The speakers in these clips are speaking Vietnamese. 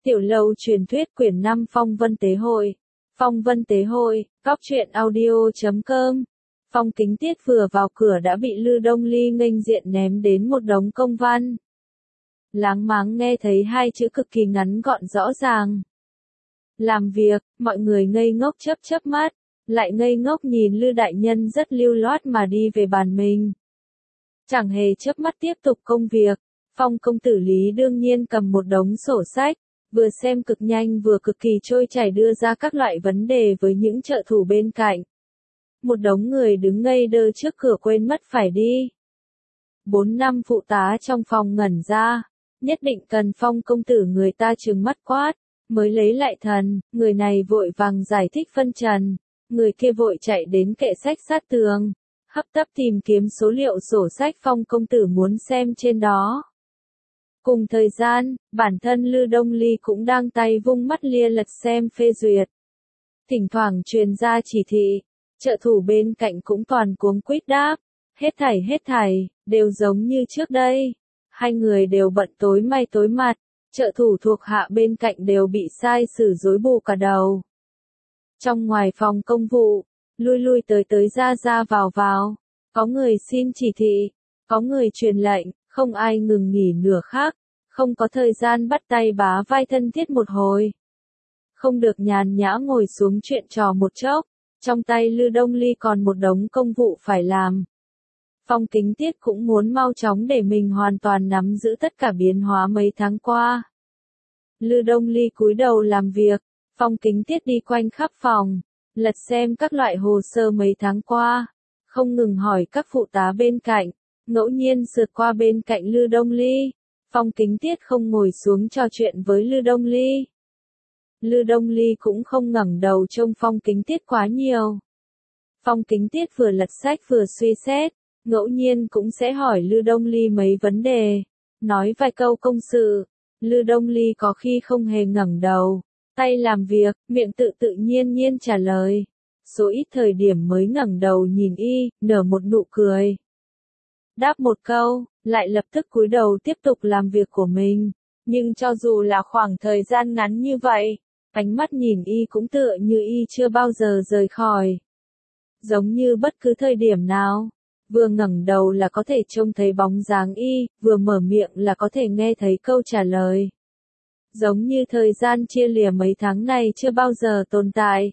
Tiểu lâu truyền thuyết quyển 5 Phong Vân Tế Hội. Phong Vân Tế Hội, góc truyện audio.com. Phong Kính Tiết vừa vào cửa đã bị Lư Đông Ly nghênh diện ném đến một đống công văn. Láng máng nghe thấy hai chữ cực kỳ ngắn gọn rõ ràng. Làm việc, mọi người ngây ngốc chớp mắt, lại ngây ngốc nhìn Lư đại nhân rất lưu loát mà đi về bàn mình. Chẳng hề chớp mắt tiếp tục công việc, Phong công tử Lý đương nhiên cầm một đống sổ sách, vừa xem cực nhanh vừa cực kỳ trôi chảy đưa ra các loại vấn đề với những trợ thủ bên cạnh. Một đống người đứng ngây đơ trước cửa quên mất phải đi. 4-5 phụ tá trong phòng ngẩn ra, nhất định cần Phong công tử người ta trừng mắt quát, mới lấy lại thần, người này vội vàng giải thích phân trần, người kia vội chạy đến kệ sách sát tường, hấp tấp tìm kiếm số liệu sổ sách Phong công tử muốn xem trên đó. Cùng thời gian, bản thân Lư Đông Ly cũng đang tay vung mắt lia lật xem phê duyệt. Thỉnh thoảng truyền ra chỉ thị, trợ thủ bên cạnh cũng toàn cuống quýt đáp, hết thảy, đều giống như trước đây. Hai người đều bận tối may tối mặt, trợ thủ thuộc hạ bên cạnh đều bị sai xử rối bù cả đầu. Trong ngoài phòng công vụ, lui tới ra vào, có người xin chỉ thị, có người truyền lệnh, không ai ngừng nghỉ nửa khắc, không có thời gian bắt tay bá vai thân thiết một hồi. Không được nhàn nhã ngồi xuống chuyện trò một chốc, trong tay Lư Đông Ly còn một đống công vụ phải làm. Phong Kính Tiết cũng muốn mau chóng để mình hoàn toàn nắm giữ tất cả biến hóa mấy tháng qua. Lư Đông Ly cúi đầu làm việc, Phong Kính Tiết đi quanh khắp phòng, lật xem các loại hồ sơ mấy tháng qua, không ngừng hỏi các phụ tá bên cạnh, ngẫu nhiên sượt qua bên cạnh Lư Đông Ly. Phong Kính Tiết không ngồi xuống trò chuyện với Lư Đông Ly. Lư Đông Ly cũng không ngẩng đầu trông Phong Kính Tiết quá nhiều. Phong Kính Tiết vừa lật sách vừa suy xét, ngẫu nhiên cũng sẽ hỏi Lư Đông Ly mấy vấn đề, nói vài câu công sự. Lư Đông Ly có khi không hề ngẩng đầu, tay làm việc, miệng tự nhiên trả lời. Số ít thời điểm mới ngẩng đầu nhìn y, nở một nụ cười. Đáp một câu, lại lập tức cúi đầu tiếp tục làm việc của mình. Nhưng cho dù là khoảng thời gian ngắn như vậy, ánh mắt nhìn y cũng tựa như y chưa bao giờ rời khỏi. Giống như bất cứ thời điểm nào, vừa ngẩng đầu là có thể trông thấy bóng dáng y, vừa mở miệng là có thể nghe thấy câu trả lời. Giống như thời gian chia lìa mấy tháng này chưa bao giờ tồn tại.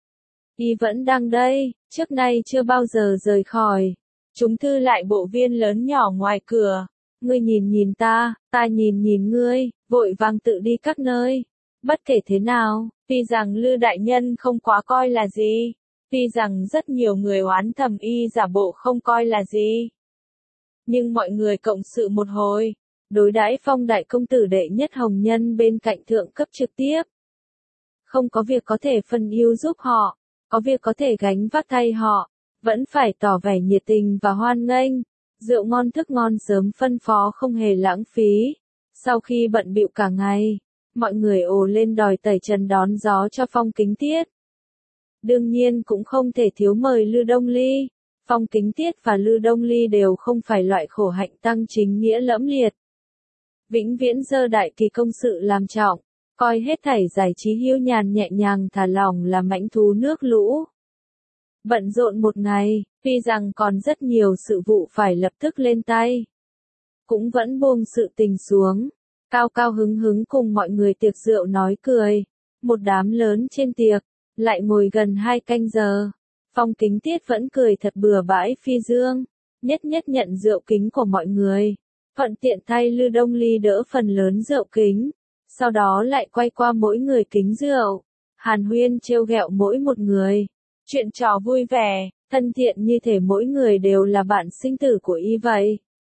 Y vẫn đang đây, trước nay chưa bao giờ rời khỏi. Chúng thư lại bộ viên lớn nhỏ ngoài cửa, ngươi nhìn ta nhìn ngươi, vội vàng tự đi các nơi. Bất kể thế nào, tuy rằng Lư đại nhân không quá coi là gì, tuy rằng rất nhiều người oán thầm y giả bộ không coi là gì. Nhưng mọi người cộng sự một hồi, đối đãi Phong đại công tử đệ nhất hồng nhân bên cạnh thượng cấp trực tiếp. Không có việc có thể phân ưu giúp họ, có việc có thể gánh vác thay họ, vẫn phải tỏ vẻ nhiệt tình và hoan nghênh. Rượu ngon thức ngon sớm phân phó không hề lãng phí. Sau khi bận bịu cả ngày, mọi người ồ lên đòi tẩy trần đón gió cho Phong Kính Tiết. Đương nhiên cũng không thể thiếu mời Lư Đông Ly. Phong Kính Tiết và Lư Đông Ly đều không phải loại khổ hạnh tăng chính nghĩa lẫm liệt. Vĩnh viễn giơ đại kỳ công sự làm trọng, coi hết thảy giải trí hiu nhàn nhẹ nhàng thả lỏng là mãnh thú nước lũ. Bận rộn một ngày, tuy rằng còn rất nhiều sự vụ phải lập tức lên tay, cũng vẫn buông sự tình xuống, cao hứng cùng mọi người tiệc rượu nói cười. Một đám lớn trên tiệc, lại ngồi gần 2 canh giờ. Phong Kính Tiết vẫn cười thật bừa bãi phi dương, nhất nhận rượu kính của mọi người, thuận tiện thay Lư Đông Ly đỡ phần lớn rượu kính, sau đó lại quay qua mỗi người kính rượu, hàn huyên trêu ghẹo mỗi một người. Chuyện trò vui vẻ, thân thiện như thể mỗi người đều là bạn sinh tử của y vậy.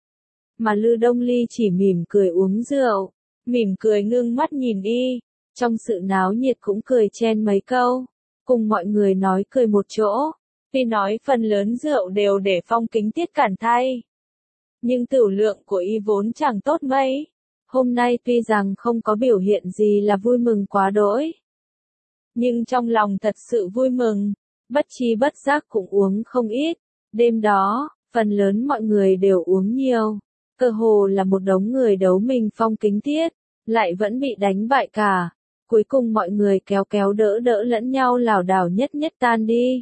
Mà Lư Đông Ly chỉ mỉm cười uống rượu, mỉm cười ngưng mắt nhìn y, trong sự náo nhiệt cũng cười chen mấy câu, cùng mọi người nói cười một chỗ. Tuy nói phần lớn rượu đều để Phong Kính Tiết cản thay, nhưng tửu lượng của y vốn chẳng tốt mấy. Hôm nay tuy rằng không có biểu hiện gì là vui mừng quá đỗi, nhưng trong lòng thật sự vui mừng. Bất chi bất giác cũng uống không ít. Đêm đó, phần lớn mọi người đều uống nhiều. Cơ hồ là một đống người đấu mình Phong Kính Tiết. lại vẫn bị đánh bại cả. Cuối cùng mọi người kéo kéo đỡ đỡ lẫn nhau lảo đảo nhất nhất tan đi.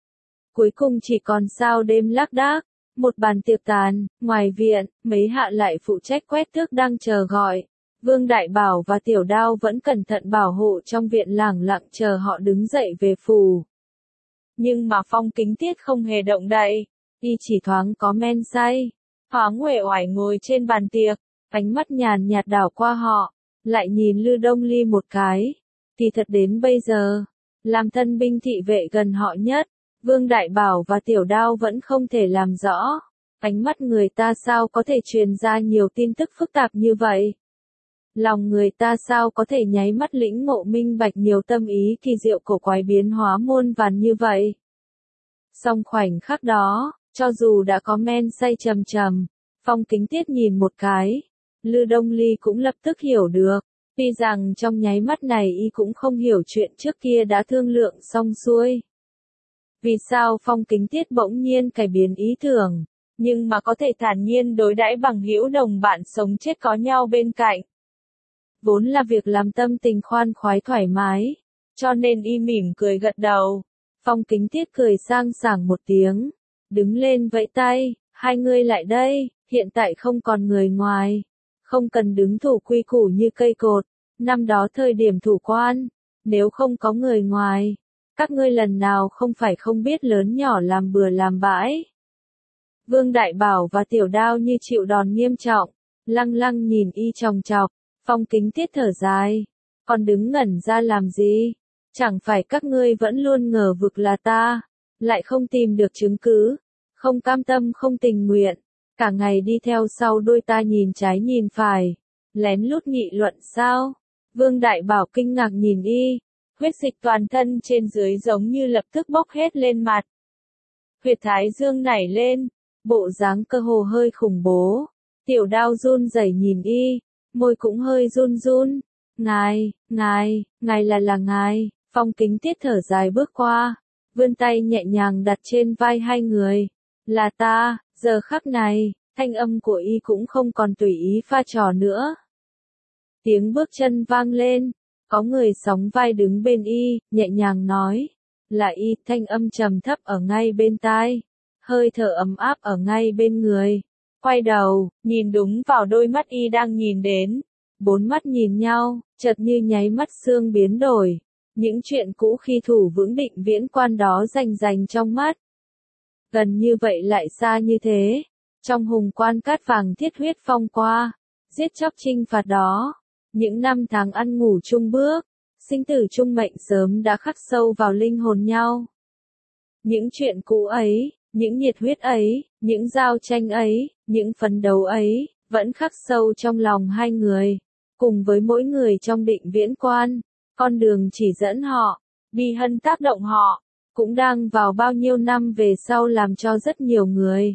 Cuối cùng chỉ còn sao đêm lác đác, một bàn tiệc tàn, ngoài viện, mấy hạ lại phụ trách quét tước đang chờ gọi. Vương Đại Bảo và Tiểu Đao vẫn cẩn thận bảo hộ trong viện lẳng lặng chờ họ đứng dậy về phủ. Nhưng mà Phong Kính Tiết không hề động đậy, y chỉ thoáng có men say, thoáng uể oải ngồi trên bàn tiệc, ánh mắt nhàn nhạt đảo qua họ, lại nhìn Lư Đông Ly một cái. Thì thật đến bây giờ, làm thân binh thị vệ gần họ nhất, Vương Đại Bảo và Tiểu Đao vẫn không thể làm rõ, ánh mắt người ta sao có thể truyền ra nhiều tin tức phức tạp như vậy. Lòng người ta sao có thể nháy mắt lĩnh ngộ minh bạch nhiều tâm ý kỳ diệu cổ quái biến hóa muôn vàn như vậy. Song khoảnh khắc đó, cho dù đã có men say trầm trầm, Phong Kính Tiết nhìn một cái, Lư Đông Ly cũng lập tức hiểu được, tuy rằng trong nháy mắt này y cũng không hiểu chuyện trước kia đã thương lượng xong xuôi. Vì sao Phong Kính Tiết bỗng nhiên cải biến ý tưởng, nhưng mà có thể thản nhiên đối đãi bằng hữu đồng bạn sống chết có nhau bên cạnh. Vốn là việc làm tâm tình khoan khoái thoải mái, cho nên y mỉm cười gật đầu. Phong Kính Tiết cười sang sảng một tiếng, đứng lên vẫy tay, hai người lại đây, hiện tại không còn người ngoài, không cần đứng thủ quy củ như cây cột, năm đó thời điểm thủ quan, nếu không có người ngoài, các ngươi lần nào không phải không biết lớn nhỏ làm bừa làm bãi. Vương Đại Bảo và Tiểu Đao như chịu đòn nghiêm trọng, lăng lăng nhìn y chòng chọc. Phong Kính Tiết thở dài, còn đứng ngẩn ra làm gì? Chẳng phải các ngươi vẫn luôn ngờ vực là ta, lại không tìm được chứng cứ, không cam tâm không tình nguyện, cả ngày đi theo sau đuôi ta nhìn trái nhìn phải, lén lút nghị luận sao? Vương Đại Bảo kinh ngạc nhìn y, huyết dịch toàn thân trên dưới giống như lập tức bốc hết lên mặt. Huyệt thái dương nảy lên, bộ dáng cơ hồ hơi khủng bố, Tiểu Đao run rẩy nhìn y. Môi cũng hơi run run. Ngài là ngài. Phong Kính Tiết thở dài bước qua, vươn tay nhẹ nhàng đặt trên vai hai người. Là ta, giờ khắc này, thanh âm của y cũng không còn tùy ý pha trò nữa. Tiếng bước chân vang lên, có người sóng vai đứng bên y, nhẹ nhàng nói. Là y, thanh âm trầm thấp ở ngay bên tai, hơi thở ấm áp ở ngay bên người. Quay đầu, nhìn đúng vào đôi mắt y đang nhìn đến. Bốn mắt nhìn nhau, chợt như nháy mắt xương biến đổi. Những chuyện cũ khi thủ vững định viễn quan đó rành rành trong mắt. Gần như vậy lại xa như thế. Trong hùng quan cát vàng thiết huyết phong qua, giết chóc chinh phạt đó. Những năm tháng ăn ngủ chung bước, sinh tử chung mệnh sớm đã khắc sâu vào linh hồn nhau. Những chuyện cũ ấy, những nhiệt huyết ấy, những giao tranh ấy, những phấn đấu ấy, vẫn khắc sâu trong lòng hai người. Cùng với mỗi người trong định viễn quan, con đường chỉ dẫn họ, bi hân tác động họ, cũng đang vào bao nhiêu năm về sau làm cho rất nhiều người.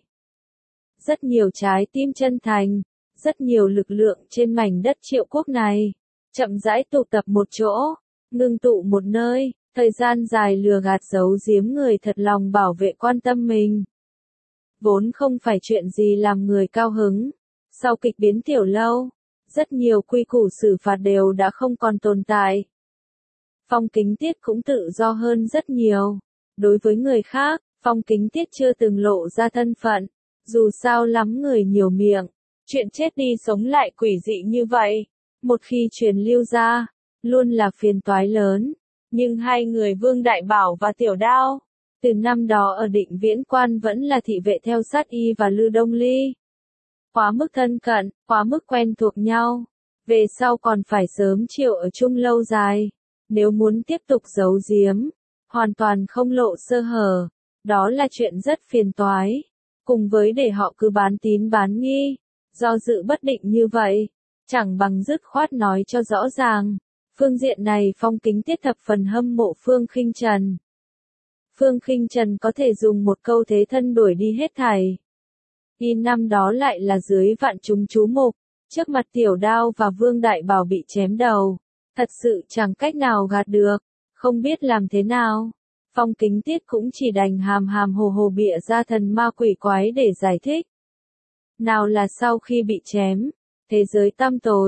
Rất nhiều trái tim chân thành, rất nhiều lực lượng trên mảnh đất Triệu Quốc này, chậm rãi tụ tập một chỗ, ngưng tụ một nơi. Thời gian dài lừa gạt giấu giếm người thật lòng bảo vệ quan tâm mình. Vốn không phải chuyện gì làm người cao hứng. Sau kịch biến Tiểu Lâu, rất nhiều quy củ xử phạt đều đã không còn tồn tại. Phong Kính Tiết cũng tự do hơn rất nhiều. Đối với người khác, Phong Kính Tiết chưa từng lộ ra thân phận. Dù sao lắm người nhiều miệng, chuyện chết đi sống lại quỷ dị như vậy, một khi truyền lưu ra, luôn là phiền toái lớn. Nhưng hai người Vương Đại Bảo và Tiểu Đao, từ năm đó ở định viễn quan vẫn là thị vệ theo sát y và Lư Đông Ly. Quá mức thân cận, quá mức quen thuộc nhau. Về sau còn phải sớm chiều ở chung lâu dài. Nếu muốn tiếp tục giấu giếm, hoàn toàn không lộ sơ hở, đó là chuyện rất phiền toái. Cùng với để họ cứ bán tín bán nghi, do dự bất định như vậy, chẳng bằng dứt khoát nói cho rõ ràng. Phương diện này Phong Kính Tiết thập phần hâm mộ Phương Khinh Trần. Phương Khinh Trần có thể dùng một câu thế thân đuổi đi hết thảy. Y năm đó lại là dưới vạn chúng chú mục, trước mặt Tiểu Đao và Vương Đại Bảo bị chém đầu. Thật sự chẳng cách nào gạt được, không biết làm thế nào. Phong Kính Tiết cũng chỉ đành hàm hàm hồ hồ bịa ra thần ma quỷ quái để giải thích. Nào là sau khi bị chém, thế giới tăm tối,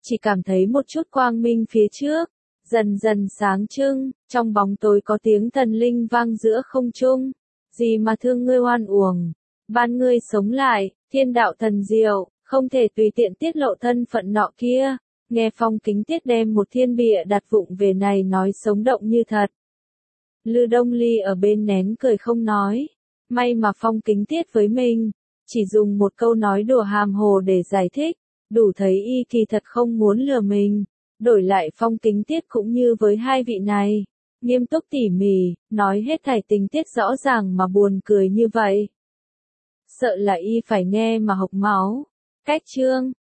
chỉ cảm thấy một chút quang minh phía trước, dần dần sáng trưng, trong bóng tối có tiếng thần linh vang giữa không trung. Gì mà thương ngươi oan uổng, ban ngươi sống lại, thiên đạo thần diệu, không thể tùy tiện tiết lộ thân phận nọ kia. Nghe Phong Kính Tiết đem một thiên bịa đặt vụng về này nói sống động như thật. Lư Đông Ly ở bên nén cười không nói. May mà Phong Kính Tiết với mình, chỉ dùng một câu nói đùa hàm hồ để giải thích, đủ thấy y kỳ thật không muốn lừa mình. Đổi lại Phong Kính Tiết cũng như với hai vị này, nghiêm túc tỉ mỉ, nói hết thảy tình tiết rõ ràng mà buồn cười như vậy. Sợ là y phải nghe mà hộc máu. Cách chương